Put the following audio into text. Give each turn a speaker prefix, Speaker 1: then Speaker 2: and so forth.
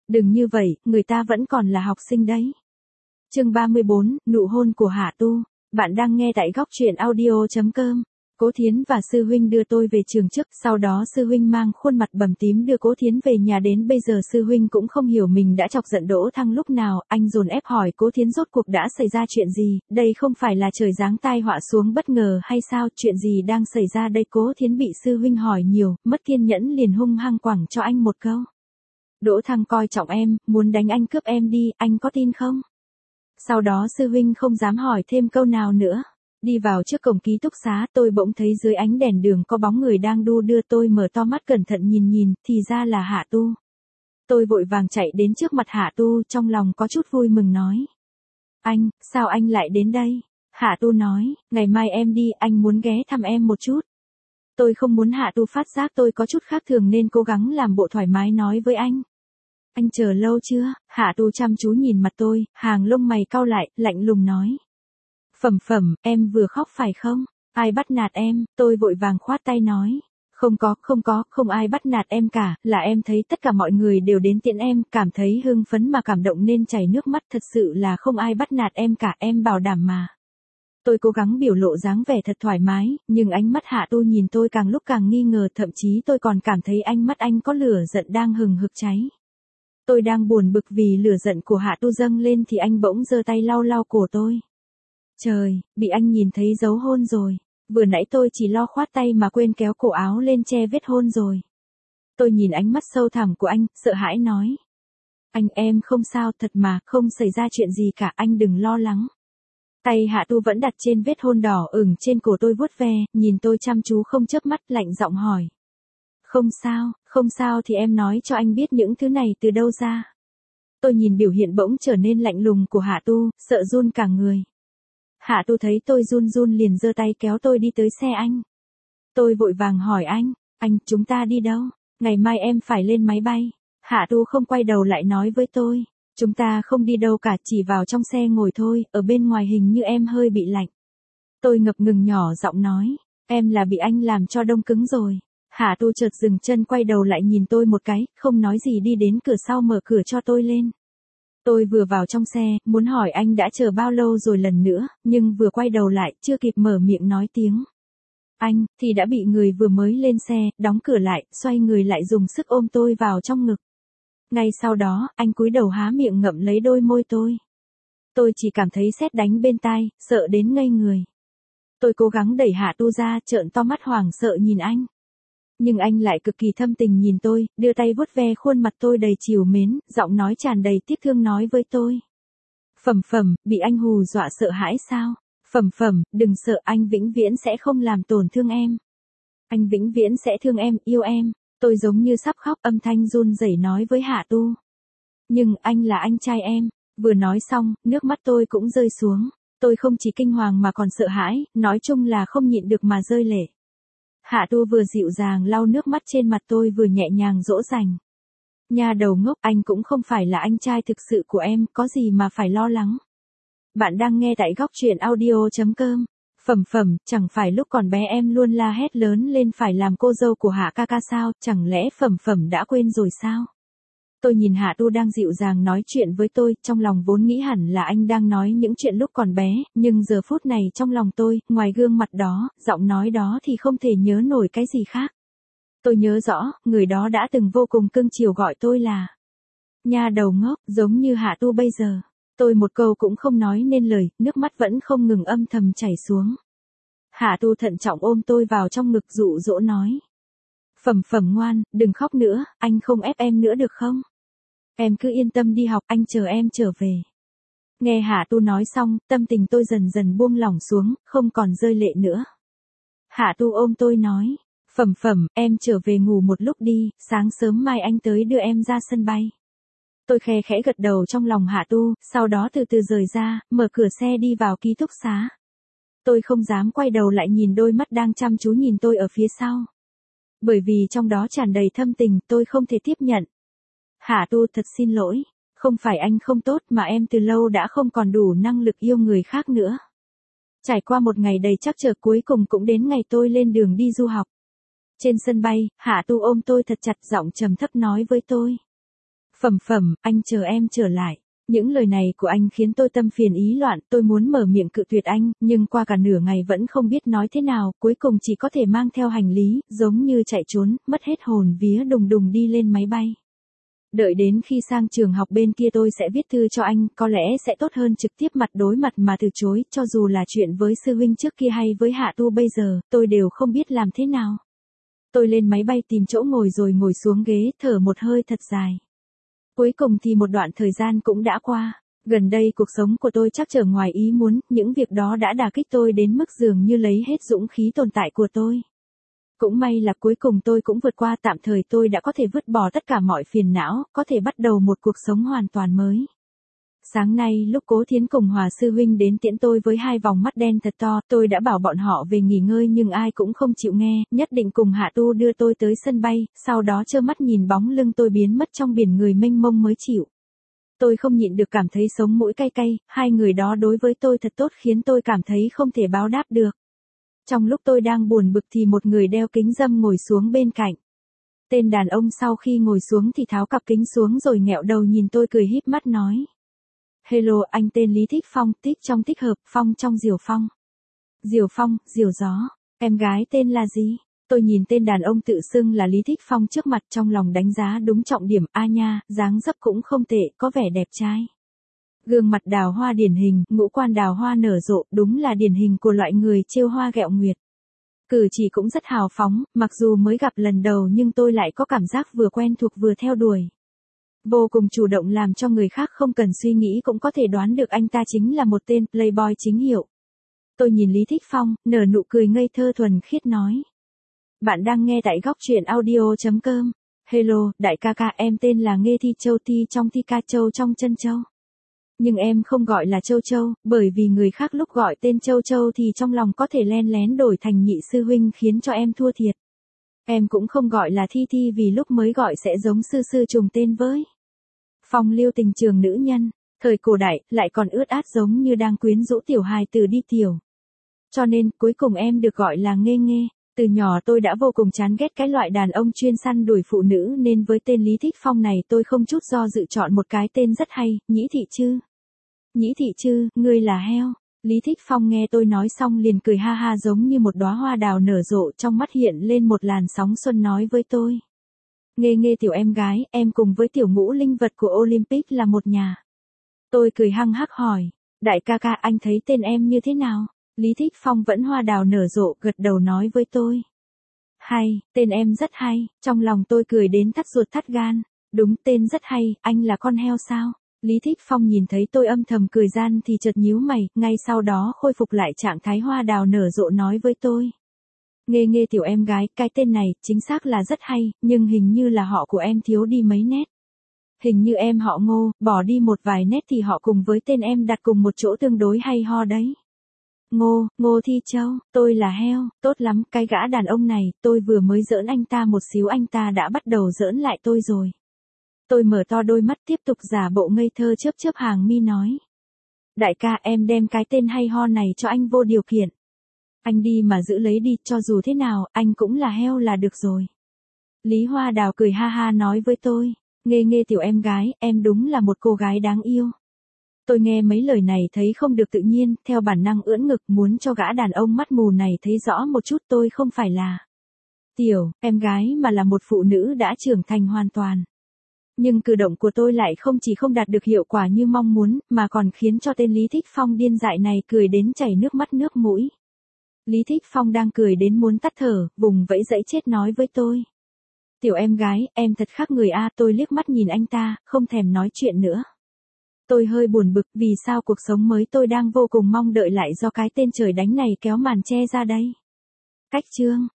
Speaker 1: Đừng như vậy, người ta vẫn còn là học sinh đấy. Chương 34, nụ hôn của Hạ Tu. Bạn đang nghe tại góc truyện audio.com. Cố Thiến và sư huynh đưa tôi về trường trước, sau đó sư huynh mang khuôn mặt bầm tím đưa Cố Thiến về nhà, đến bây giờ sư huynh cũng không hiểu mình đã chọc giận Đỗ Thăng lúc nào, anh dồn ép hỏi Cố Thiến rốt cuộc đã xảy ra chuyện gì, đây không phải là trời giáng tai họa xuống bất ngờ hay sao, chuyện gì đang xảy ra đây. Cố Thiến bị sư huynh hỏi nhiều, mất kiên nhẫn liền hung hăng quẳng cho anh một câu. Đỗ Thăng coi trọng em, muốn đánh anh cướp em đi, anh có tin không? Sau đó sư huynh không dám hỏi thêm câu nào nữa. Đi vào trước cổng ký túc xá, tôi bỗng thấy dưới ánh đèn đường có bóng người đang đu đưa, tôi mở to mắt cẩn thận nhìn, thì ra là Hạ Tu. Tôi vội vàng chạy đến trước mặt Hạ Tu, trong lòng có chút vui mừng nói. Anh, sao anh lại đến đây? Hạ Tu nói, ngày mai em đi, anh muốn ghé thăm em một chút. Tôi không muốn Hạ Tu phát giác tôi có chút khác thường nên cố gắng làm bộ thoải mái nói với anh. Anh chờ lâu chưa? Hạ Tu chăm chú nhìn mặt tôi, hàng lông mày cau lại, lạnh lùng nói. Phẩm, em vừa khóc phải không? Ai bắt nạt em? Tôi vội vàng khoát tay nói. Không ai bắt nạt em cả, là em thấy tất cả mọi người đều đến tiện em, cảm thấy hưng phấn mà cảm động nên chảy nước mắt, thật sự là không ai bắt nạt em cả, em bảo đảm mà. Tôi cố gắng biểu lộ dáng vẻ thật thoải mái, nhưng ánh mắt Hạ Tu nhìn tôi càng lúc càng nghi ngờ, thậm chí tôi còn cảm thấy ánh mắt anh có lửa giận đang hừng hực cháy. Tôi đang buồn bực vì lửa giận của Hạ Tu dâng lên thì anh bỗng giơ tay lau lau cổ tôi. Trời, bị anh nhìn thấy dấu hôn rồi. Vừa nãy tôi chỉ lo khoát tay mà quên kéo cổ áo lên che vết hôn rồi. Tôi nhìn ánh mắt sâu thẳm của anh, sợ hãi nói. Anh, em không sao, thật mà, không xảy ra chuyện gì cả, anh đừng lo lắng. Tay Hạ Tu vẫn đặt trên vết hôn đỏ ửng trên cổ tôi, vuốt ve, nhìn tôi chăm chú không chớp mắt, lạnh giọng hỏi. Không sao thì em nói cho anh biết những thứ này từ đâu ra. Tôi nhìn biểu hiện bỗng trở nên lạnh lùng của Hạ Tu, sợ run cả người. Hạ Tu thấy tôi run liền giơ tay kéo tôi đi tới xe anh. Tôi vội vàng hỏi anh, chúng ta đi đâu? Ngày mai em phải lên máy bay. Hạ Tu không quay đầu lại nói với tôi, chúng ta không đi đâu cả, chỉ vào trong xe ngồi thôi, ở bên ngoài hình như em hơi bị lạnh. Tôi ngập ngừng nhỏ giọng nói, em là bị anh làm cho đông cứng rồi. Hạ Tu chợt dừng chân quay đầu lại nhìn tôi một cái, không nói gì đi đến cửa sau mở cửa cho tôi lên. Tôi vừa vào trong xe, muốn hỏi anh đã chờ bao lâu rồi lần nữa, nhưng vừa quay đầu lại, chưa kịp mở miệng nói tiếng. Anh, thì đã bị người vừa mới lên xe, đóng cửa lại, xoay người lại dùng sức ôm tôi vào trong ngực. Ngay sau đó, anh cúi đầu há miệng ngậm lấy đôi môi tôi. Tôi chỉ cảm thấy sét đánh bên tai, sợ đến ngây người. Tôi cố gắng đẩy Hạ Tu ra, trợn to mắt hoảng sợ nhìn anh. Nhưng anh lại cực kỳ thâm tình nhìn tôi, đưa tay vuốt ve khuôn mặt tôi đầy trìu mến, giọng nói tràn đầy tiếc thương nói với tôi. Phẩm, bị anh hù dọa sợ hãi sao? Phẩm, đừng sợ, anh vĩnh viễn sẽ không làm tổn thương em. Anh vĩnh viễn sẽ thương em, yêu em. Tôi giống như sắp khóc, âm thanh run rẩy nói với Hạ Tu. Nhưng anh là anh trai em. Vừa nói xong, nước mắt tôi cũng rơi xuống. Tôi không chỉ kinh hoàng mà còn sợ hãi, nói chung là không nhịn được mà rơi lệ. Hạ Tu vừa dịu dàng lau nước mắt trên mặt tôi vừa nhẹ nhàng dỗ dành. Nha đầu ngốc, anh cũng không phải là anh trai thực sự của em, có gì mà phải lo lắng. Bạn đang nghe tại góc truyện audio.com. Phẩm, chẳng phải lúc còn bé em luôn la hét lớn lên phải làm cô dâu của Hạ ca ca sao, chẳng lẽ Phẩm đã quên rồi sao? Tôi nhìn Hạ Tu đang dịu dàng nói chuyện với tôi, trong lòng vốn nghĩ hẳn là anh đang nói những chuyện lúc còn bé, nhưng giờ phút này trong lòng tôi, ngoài gương mặt đó, giọng nói đó thì không thể nhớ nổi cái gì khác. Tôi nhớ rõ, người đó đã từng vô cùng cưng chiều gọi tôi là nha đầu ngốc, giống như Hạ Tu bây giờ. Tôi một câu cũng không nói nên lời, nước mắt vẫn không ngừng âm thầm chảy xuống. Hạ Tu thận trọng ôm tôi vào trong ngực dụ dỗ nói. Phẩm ngoan, đừng khóc nữa, anh không ép em nữa được không? Em cứ yên tâm đi học, anh chờ em trở về. Nghe Hạ Tu nói xong, tâm tình tôi dần dần buông lỏng xuống, không còn rơi lệ nữa. Hạ Tu ôm tôi nói, Phẩm, em trở về ngủ một lúc đi, sáng sớm mai anh tới đưa em ra sân bay. Tôi khẽ khẽ gật đầu trong lòng Hạ Tu, sau đó từ từ rời ra, mở cửa xe đi vào ký túc xá. Tôi không dám quay đầu lại nhìn đôi mắt đang chăm chú nhìn tôi ở phía sau. Bởi vì trong đó tràn đầy thâm tình, tôi không thể tiếp nhận. Hạ Tu, thật xin lỗi, không phải anh không tốt mà em từ lâu đã không còn đủ năng lực yêu người khác nữa. Trải qua một ngày đầy trắc trở cuối cùng cũng đến ngày tôi lên đường đi du học. Trên sân bay, Hạ Tu ôm tôi thật chặt, giọng trầm thấp nói với tôi. Phẩm, anh chờ em trở lại. Những lời này của anh khiến tôi tâm phiền ý loạn, tôi muốn mở miệng cự tuyệt anh, nhưng qua cả nửa ngày vẫn không biết nói thế nào, cuối cùng chỉ có thể mang theo hành lý, giống như chạy trốn, mất hết hồn vía đùng đùng đi lên máy bay. Đợi đến khi sang trường học bên kia tôi sẽ viết thư cho anh, có lẽ sẽ tốt hơn trực tiếp mặt đối mặt mà từ chối, cho dù là chuyện với sư huynh trước kia hay với Hạ Tu bây giờ, tôi đều không biết làm thế nào. Tôi lên máy bay tìm chỗ ngồi rồi ngồi xuống ghế, thở một hơi thật dài. Cuối cùng thì một đoạn thời gian cũng đã qua. Gần đây cuộc sống của tôi chắc trở ngoài ý muốn, những việc đó đã đả kích tôi đến mức dường như lấy hết dũng khí tồn tại của tôi. Cũng may là cuối cùng tôi cũng vượt qua, tạm thời tôi đã có thể vứt bỏ tất cả mọi phiền não, có thể bắt đầu một cuộc sống hoàn toàn mới. Sáng nay lúc Cố Thiến cùng Hòa sư huynh đến tiễn tôi với hai vòng mắt đen thật to, tôi đã bảo bọn họ về nghỉ ngơi nhưng ai cũng không chịu nghe, nhất định cùng Hạ Tu đưa tôi tới sân bay, sau đó trơ mắt nhìn bóng lưng tôi biến mất trong biển người mênh mông mới chịu. Tôi không nhịn được cảm thấy sống mũi cay cay, hai người đó đối với tôi thật tốt khiến tôi cảm thấy không thể báo đáp được. Trong lúc tôi đang buồn bực thì một người đeo kính râm ngồi xuống bên cạnh. Tên đàn ông sau khi ngồi xuống thì tháo cặp kính xuống rồi nghẹo đầu nhìn tôi cười híp mắt nói. Hello, anh tên Lý Thích Phong, tích trong tích hợp, phong trong diều phong. Diều phong, diều gió, em gái tên là gì? Tôi nhìn tên đàn ông tự xưng là Lý Thích Phong trước mặt trong lòng đánh giá đúng trọng điểm, a nha, dáng dấp cũng không tệ, có vẻ đẹp trai. Gương mặt đào hoa điển hình, ngũ quan đào hoa nở rộ, đúng là điển hình của loại người trêu hoa ghẹo nguyệt. Cử chỉ cũng rất hào phóng, mặc dù mới gặp lần đầu nhưng tôi lại có cảm giác vừa quen thuộc vừa theo đuổi. Vô cùng chủ động làm cho người khác không cần suy nghĩ cũng có thể đoán được anh ta chính là một tên playboy chính hiệu. Tôi nhìn Lý Thích Phong, nở nụ cười ngây thơ thuần khiết nói. Bạn đang nghe tại góc truyện audio.com. Hello, đại ca ca, em tên là Nghê Thi Châu, Thi trong Thi Ca Châu trong chân châu. Nhưng em không gọi là Châu Châu, bởi vì người khác lúc gọi tên Châu Châu thì trong lòng có thể len lén đổi thành nhị sư huynh khiến cho em thua thiệt. Em cũng không gọi là Thi Thi vì lúc mới gọi sẽ giống sư sư trùng tên với. Phong lưu tình trường nữ nhân, thời cổ đại, lại còn ướt át giống như đang quyến rũ tiểu hài tử đi tiểu. Cho nên, cuối cùng em được gọi là Nghê Nghê. Từ nhỏ tôi đã vô cùng chán ghét cái loại đàn ông chuyên săn đuổi phụ nữ nên với tên Lý Thích Phong này tôi không chút do dự chọn một cái tên rất hay, Nhĩ Thị Trư. Nhĩ Thị Trư, ngươi là heo. Lý Thích Phong nghe tôi nói xong liền cười ha ha giống như một đóa hoa đào nở rộ, trong mắt hiện lên một làn sóng xuân nói với tôi. Nghê Nghê tiểu em gái, em cùng với tiểu ngũ linh vật của Olympic là một nhà. Tôi cười hăng hắc hỏi, đại ca ca anh thấy tên em như thế nào? Lý Thích Phong vẫn hoa đào nở rộ, gật đầu nói với tôi. Hay, tên em rất hay, trong lòng tôi cười đến thắt ruột thắt gan. Đúng, tên rất hay, anh là con heo sao? Lý Thích Phong nhìn thấy tôi âm thầm cười gian thì chợt nhíu mày, ngay sau đó khôi phục lại trạng thái hoa đào nở rộ nói với tôi. Nghê Nghê tiểu em gái, cái tên này, chính xác là rất hay, nhưng hình như là họ của em thiếu đi mấy nét. Hình như em họ Ngô, bỏ đi một vài nét thì họ cùng với tên em đặt cùng một chỗ tương đối hay ho đấy. Ngô Thi Châu, tôi là heo, tốt lắm, cái gã đàn ông này, tôi vừa mới giỡn anh ta một xíu anh ta đã bắt đầu giỡn lại tôi rồi. Tôi mở to đôi mắt tiếp tục giả bộ ngây thơ chớp chớp hàng mi nói. Đại ca em đem cái tên hay ho này cho anh vô điều kiện. Anh đi mà giữ lấy đi, cho dù thế nào, anh cũng là heo là được rồi. Lý Hoa Đào cười ha ha nói với tôi. Nghê Nghê tiểu em gái, em đúng là một cô gái đáng yêu. Tôi nghe mấy lời này thấy không được tự nhiên, theo bản năng ưỡn ngực muốn cho gã đàn ông mắt mù này thấy rõ một chút tôi không phải là tiểu em gái mà là một phụ nữ đã trưởng thành hoàn toàn. Nhưng cử động của tôi lại không chỉ không đạt được hiệu quả như mong muốn, mà còn khiến cho tên Lý Thích Phong điên dại này cười đến chảy nước mắt nước mũi. Lý Thích Phong đang cười đến muốn tắt thở, vùng vẫy dẫy chết nói với tôi. Tiểu em gái, em thật khác người a. Tôi liếc mắt nhìn anh ta, không thèm nói chuyện nữa. Tôi hơi buồn bực vì sao cuộc sống mới tôi đang vô cùng mong đợi lại do cái tên trời đánh này kéo màn che ra đây. Cách chương